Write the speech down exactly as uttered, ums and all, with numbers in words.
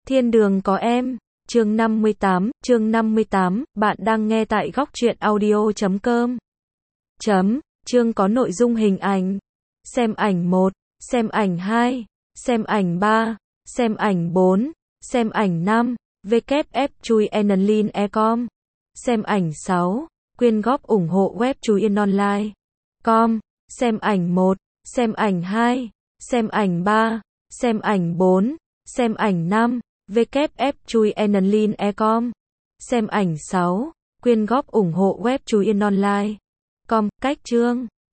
Thiên đường có em, chương năm mươi tám, chương năm mươi tám, bạn đang nghe tại góc truyện audio chấm com. Chấm, chương có nội dung hình ảnh. Xem ảnh một, xem ảnh hai, xem ảnh ba, xem ảnh bốn, xem ảnh năm, vê kép ép chui enlin e com. Xem ảnh sáu, quyên góp ủng hộ web chuyen online. Com, xem ảnh một, xem ảnh hai, xem ảnh ba, xem ảnh bốn, xem ảnh năm, vê kép ép chui enlin e com. Xem ảnh sáu, quyên góp ủng hộ web chuyen online. Com, cách chương.